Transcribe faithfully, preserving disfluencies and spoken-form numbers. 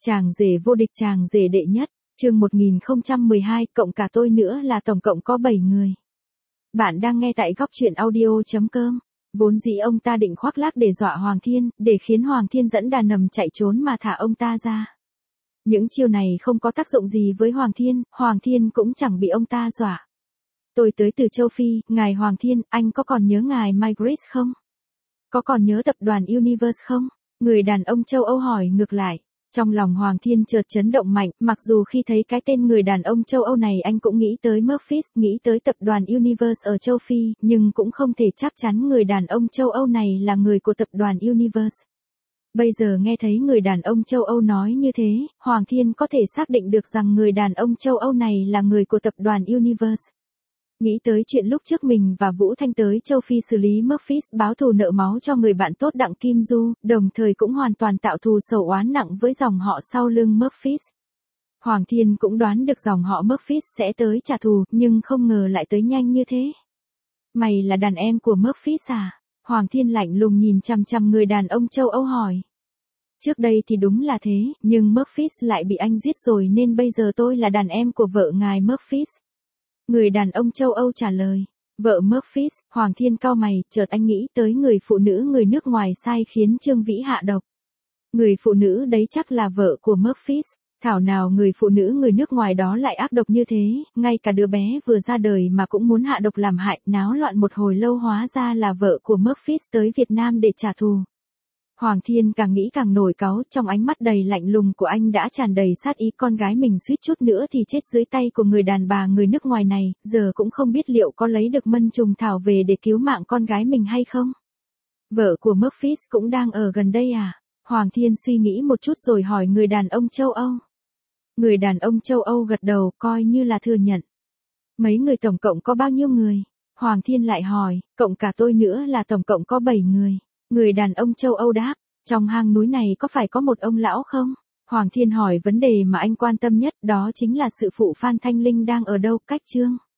Chàng rể vô địch, chàng rể đệ nhất, chương một nghìn không trăm mười hai, cộng cả tôi nữa là tổng cộng có bảy người. Bạn đang nghe tại góc truyện audio chấm com. Vốn dĩ ông ta định khoác lác để dọa Hoàng Thiên, để khiến Hoàng Thiên dẫn đàn nầm chạy trốn mà thả ông ta ra. Những chiêu này không có tác dụng gì với Hoàng Thiên, Hoàng Thiên cũng chẳng bị ông ta dọa. Tôi tới từ châu Phi, ngài Hoàng Thiên, anh có còn nhớ ngài Migris không? Có còn nhớ tập đoàn Universe không? Người đàn ông châu Âu hỏi ngược lại. Trong lòng Hoàng Thiên chợt chấn động mạnh, mặc dù khi thấy cái tên người đàn ông châu Âu này anh cũng nghĩ tới Murphys, nghĩ tới tập đoàn Universe ở châu Phi, nhưng cũng không thể chắc chắn người đàn ông châu Âu này là người của tập đoàn Universe. Bây giờ nghe thấy người đàn ông châu Âu nói như thế, Hoàng Thiên có thể xác định được rằng người đàn ông châu Âu này là người của tập đoàn Universe. Nghĩ tới chuyện lúc trước mình và Vũ Thanh tới châu Phi xử lý Murphys báo thù nợ máu cho người bạn tốt Đặng Kim Du, đồng thời cũng hoàn toàn tạo thù sầu oán nặng với dòng họ sau lưng Murphys. Hoàng Thiên cũng đoán được dòng họ Murphys sẽ tới trả thù, nhưng không ngờ lại tới nhanh như thế. Mày là đàn em của Murphys à? Hoàng Thiên lạnh lùng nhìn chằm chằm người đàn ông châu Âu hỏi. Trước đây thì đúng là thế, nhưng Murphys lại bị anh giết rồi nên bây giờ tôi là đàn em của vợ ngài Murphys. Người đàn ông châu Âu trả lời. Vợ Murphys, Hoàng Thiên cau mày, chợt anh nghĩ tới người phụ nữ người nước ngoài sai khiến Trương Vĩ hạ độc. Người phụ nữ đấy chắc là vợ của Murphys. Thảo nào người phụ nữ người nước ngoài đó lại ác độc như thế, ngay cả đứa bé vừa ra đời mà cũng muốn hạ độc làm hại, náo loạn một hồi lâu hóa ra là vợ của Murphys tới Việt Nam để trả thù. Hoàng Thiên càng nghĩ càng nổi cáu, trong ánh mắt đầy lạnh lùng của anh đã tràn đầy sát ý, con gái mình suýt chút nữa thì chết dưới tay của người đàn bà người nước ngoài này, giờ cũng không biết liệu có lấy được mân trùng thảo về để cứu mạng con gái mình hay không. Vợ của Murphys cũng đang ở gần đây à? Hoàng Thiên suy nghĩ một chút rồi hỏi người đàn ông châu Âu. Người đàn ông châu Âu gật đầu, coi như là thừa nhận. Mấy người tổng cộng có bao nhiêu người? Hoàng Thiên lại hỏi, cộng cả tôi nữa là tổng cộng có bảy người. Người đàn ông châu Âu đáp, trong hang núi này có phải có một ông lão không? Hoàng Thiên hỏi vấn đề mà anh quan tâm nhất, đó chính là sự phụ Phan Thanh Linh đang ở đâu, cách Chương.